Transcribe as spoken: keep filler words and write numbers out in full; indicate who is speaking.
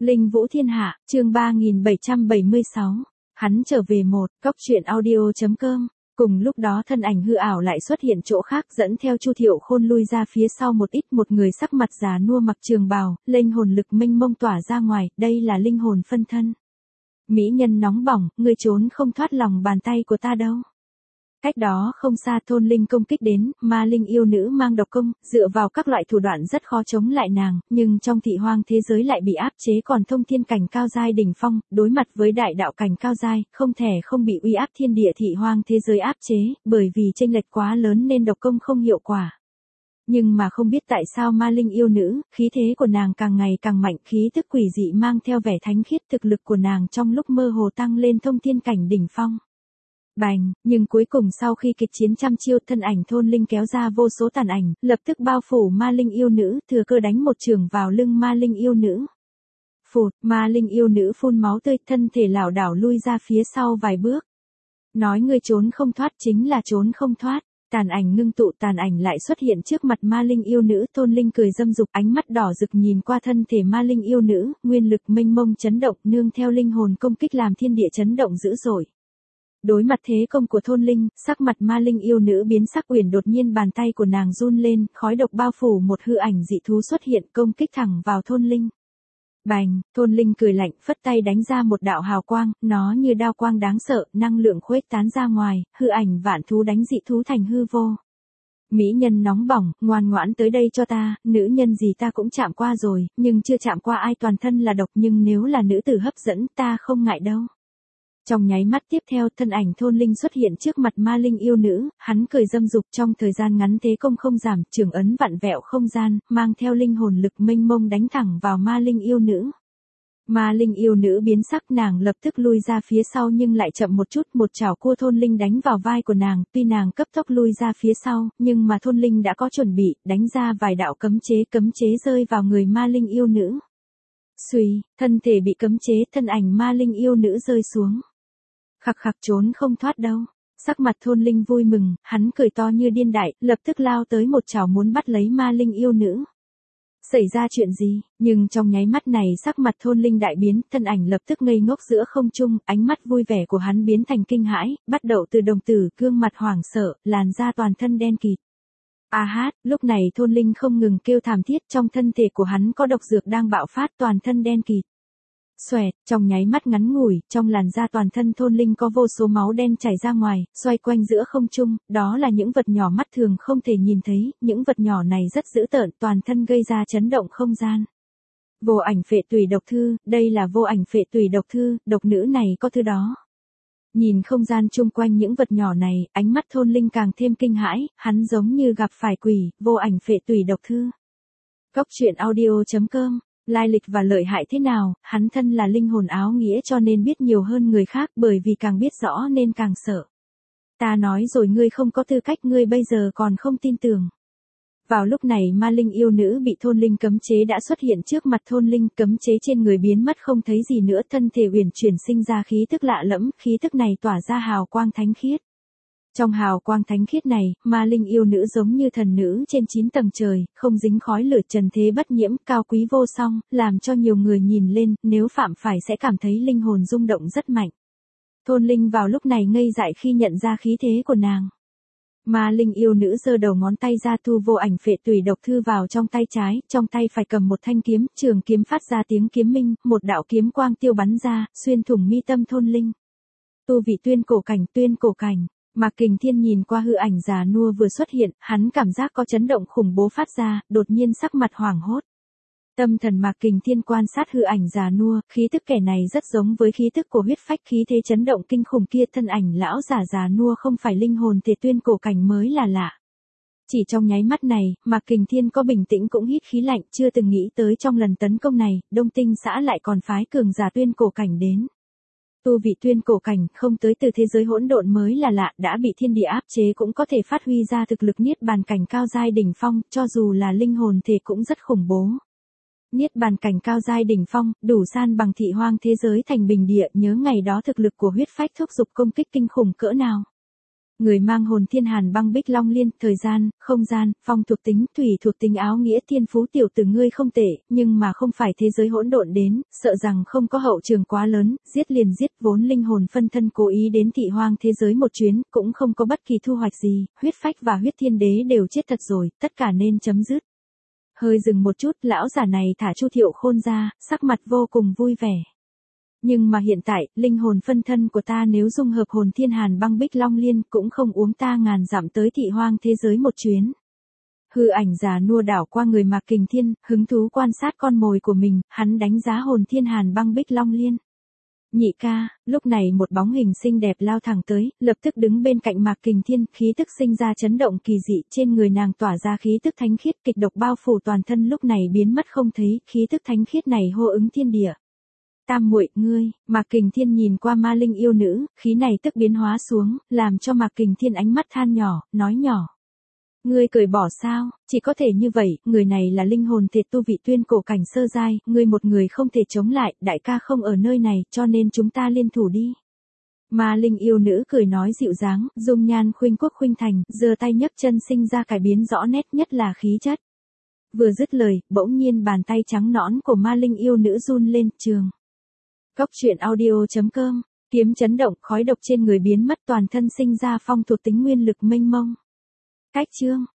Speaker 1: Linh Vũ Thiên Hạ, chương ba nghìn bảy trăm bảy mươi sáu. Hắn trở về một, góc truyện audio.com. Cùng lúc đó thân ảnh hư ảo lại xuất hiện chỗ khác dẫn theo Chu Thiệu Khôn lui ra phía sau một ít, một người sắc mặt già nua mặc trường bào, linh hồn lực mênh mông tỏa ra ngoài, đây là linh hồn phân thân. Mỹ nhân nóng bỏng, ngươi trốn không thoát lòng bàn tay của ta đâu. Cách đó không xa thôn linh công kích đến, ma linh yêu nữ mang độc công, dựa vào các loại thủ đoạn rất khó chống lại nàng, nhưng trong thị hoang thế giới lại bị áp chế, còn thông thiên cảnh cao giai đỉnh phong, đối mặt với đại đạo cảnh cao giai, không thể không bị uy áp thiên địa thị hoang thế giới áp chế, bởi vì chênh lệch quá lớn nên độc công không hiệu quả. Nhưng mà không biết tại sao ma linh yêu nữ, khí thế của nàng càng ngày càng mạnh, khí tức quỷ dị mang theo vẻ thánh khiết, thực lực của nàng trong lúc mơ hồ tăng lên thông thiên cảnh đỉnh phong. Bành, nhưng cuối cùng sau khi kịch chiến trăm chiêu, thân ảnh thôn linh kéo ra vô số tàn ảnh, lập tức bao phủ ma linh yêu nữ, thừa cơ đánh một chưởng vào lưng ma linh yêu nữ. Phụt, ma linh yêu nữ phun máu tươi, thân thể lảo đảo lui ra phía sau vài bước. Nói ngươi trốn không thoát chính là trốn không thoát. Tàn ảnh ngưng tụ, tàn ảnh lại xuất hiện trước mặt ma linh yêu nữ, thôn linh cười dâm dục, ánh mắt đỏ rực nhìn qua thân thể ma linh yêu nữ, nguyên lực mênh mông chấn động, nương theo linh hồn công kích làm thiên địa chấn động dữ dội. Đối mặt thế công của thôn linh, sắc mặt ma linh yêu nữ biến sắc, uyển đột nhiên bàn tay của nàng run lên, khói độc bao phủ, một hư ảnh dị thú xuất hiện công kích thẳng vào thôn linh. Bành, thôn linh cười lạnh, phất tay đánh ra một đạo hào quang, nó như đao quang đáng sợ, năng lượng khuếch tán ra ngoài, hư ảnh vạn thú đánh dị thú thành hư vô. Mỹ nhân nóng bỏng, ngoan ngoãn tới đây cho ta, nữ nhân gì ta cũng chạm qua rồi, nhưng chưa chạm qua ai toàn thân là độc, nhưng nếu là nữ tử hấp dẫn ta không ngại đâu. Trong nháy mắt tiếp theo, thân ảnh thôn linh xuất hiện trước mặt ma linh yêu nữ, hắn cười dâm dục, trong thời gian ngắn thế công không giảm, trường ấn vặn vẹo không gian, mang theo linh hồn lực mênh mông đánh thẳng vào ma linh yêu nữ. Ma linh yêu nữ biến sắc, nàng lập tức lui ra phía sau nhưng lại chậm một chút, một chảo cua thôn linh đánh vào vai của nàng, tuy nàng cấp tốc lui ra phía sau, nhưng mà thôn linh đã có chuẩn bị, đánh ra vài đạo cấm chế, cấm chế rơi vào người ma linh yêu nữ. Xuy, thân thể bị cấm chế, thân ảnh ma linh yêu nữ rơi xuống. Khặc khặc, trốn không thoát đâu. Sắc mặt thôn linh vui mừng, hắn cười to như điên đại, lập tức lao tới một chảo muốn bắt lấy ma linh yêu nữ. Xảy ra chuyện gì? Nhưng trong nháy mắt này sắc mặt thôn linh đại biến, thân ảnh lập tức ngây ngốc giữa không trung, ánh mắt vui vẻ của hắn biến thành kinh hãi, bắt đầu từ đồng tử, gương mặt hoảng sợ, làn da toàn thân đen kịt. A hát, lúc này thôn linh không ngừng kêu thảm thiết, trong thân thể của hắn có độc dược đang bạo phát, toàn thân đen kịt. Xoẹt, trong nháy mắt ngắn ngủi, trong làn da toàn thân thôn linh có vô số máu đen chảy ra ngoài, xoay quanh giữa không trung, đó là những vật nhỏ mắt thường không thể nhìn thấy, những vật nhỏ này rất dữ tợn, toàn thân gây ra chấn động không gian. Vô ảnh phệ tùy độc thư, đây là vô ảnh phệ tùy độc thư, độc nữ này có thứ đó. Nhìn không gian chung quanh những vật nhỏ này, ánh mắt thôn linh càng thêm kinh hãi, hắn giống như gặp phải quỷ, vô ảnh phệ tùy độc thư. Góc truyện audio.com. Lai lịch và lợi hại thế nào, hắn thân là linh hồn áo nghĩa cho nên biết nhiều hơn người khác, bởi vì càng biết rõ nên càng sợ. Ta nói rồi, ngươi không có tư cách, ngươi bây giờ còn không tin tưởng. Vào lúc này ma linh yêu nữ bị thôn linh cấm chế đã xuất hiện trước mặt thôn linh, cấm chế trên người biến mất không thấy gì nữa, thân thể uyển chuyển sinh ra khí tức lạ lẫm, khí tức này tỏa ra hào quang thánh khiết. Trong hào quang thánh khiết này, ma linh yêu nữ giống như thần nữ trên chín tầng trời, không dính khói lửa, trần thế bất nhiễm, cao quý vô song, làm cho nhiều người nhìn lên, nếu phạm phải sẽ cảm thấy linh hồn rung động rất mạnh. Thôn linh vào lúc này ngây dại khi nhận ra khí thế của nàng. Ma linh yêu nữ giơ đầu ngón tay ra, thu vô ảnh phệ tùy độc thư vào trong tay trái, trong tay phải cầm một thanh kiếm, trường kiếm phát ra tiếng kiếm minh, một đạo kiếm quang tiêu bắn ra, xuyên thủng mi tâm thôn linh. Tu vị tuyên cổ cảnh, tuyên cổ cảnh. Mạc Kình Thiên nhìn qua hư ảnh già nua vừa xuất hiện, hắn cảm giác có chấn động khủng bố phát ra, đột nhiên sắc mặt hoảng hốt. Tâm thần Mạc Kình Thiên quan sát hư ảnh già nua, khí tức kẻ này rất giống với khí tức của huyết phách, khí thế chấn động kinh khủng kia, thân ảnh lão già già nua không phải linh hồn thể tuyên cổ cảnh mới là lạ. Chỉ trong nháy mắt này, Mạc Kình Thiên có bình tĩnh cũng hít khí lạnh, chưa từng nghĩ tới trong lần tấn công này, Đông Tinh xã lại còn phái cường giả tuyên cổ cảnh đến. Tu vị tuyên cổ cảnh không tới từ thế giới hỗn độn mới là lạ, đã bị thiên địa áp chế cũng có thể phát huy ra thực lực niết bàn cảnh cao giai đỉnh phong, cho dù là linh hồn thể cũng rất khủng bố. Niết bàn cảnh cao giai đỉnh phong, đủ san bằng thị hoang thế giới thành bình địa, nhớ ngày đó thực lực của huyết phách thúc dục công kích kinh khủng cỡ nào. Người mang hồn thiên hàn băng bích long liên, thời gian, không gian, phong thuộc tính, thủy thuộc tính áo nghĩa thiên phú tiểu tử ngươi không tệ, nhưng mà không phải thế giới hỗn độn đến, sợ rằng không có hậu trường quá lớn, giết liền giết vốn linh hồn phân thân cố ý đến thị hoang thế giới một chuyến, cũng không có bất kỳ thu hoạch gì, huyết phách và huyết thiên đế đều chết thật rồi, tất cả nên chấm dứt. Hơi dừng một chút, lão giả này thả Chu Thiệu Khôn ra, sắc mặt vô cùng vui vẻ. Nhưng mà hiện tại, linh hồn phân thân của ta nếu dung hợp hồn thiên hàn băng bích long liên cũng không uống ta ngàn dặm tới thị hoang thế giới một chuyến. Hư ảnh già nua đảo qua người Mạc Kình Thiên, hứng thú quan sát con mồi của mình, hắn đánh giá hồn thiên hàn băng bích long liên. Nhị ca, lúc này một bóng hình xinh đẹp lao thẳng tới, lập tức đứng bên cạnh Mạc Kình Thiên, khí tức sinh ra chấn động kỳ dị, trên người nàng tỏa ra khí tức thánh khiết, kịch độc bao phủ toàn thân lúc này biến mất không thấy, khí tức thánh khiết này hô ứng thiên địa. Tam muội, ngươi, Mạc Kình Thiên nhìn qua ma linh yêu nữ, khí này tức biến hóa xuống, làm cho Mạc Kình Thiên ánh mắt than nhỏ, nói nhỏ. Ngươi cởi bỏ sao, chỉ có thể như vậy, người này là linh hồn thể tu vị tuyên cổ cảnh sơ giai, ngươi một người không thể chống lại, đại ca không ở nơi này, cho nên chúng ta liên thủ đi. Ma linh yêu nữ cười nói dịu dáng, dung nhan khuynh quốc khuynh thành, giơ tay nhấc chân sinh ra cải biến rõ nét nhất là khí chất. Vừa dứt lời, bỗng nhiên bàn tay trắng nõn của ma linh yêu nữ run lên, trường. Cốc truyện audio chấm com, kiếm chấn động, khói độc trên người biến mất toàn thân sinh ra phong thuộc tính nguyên lực mênh mông. Cách chương.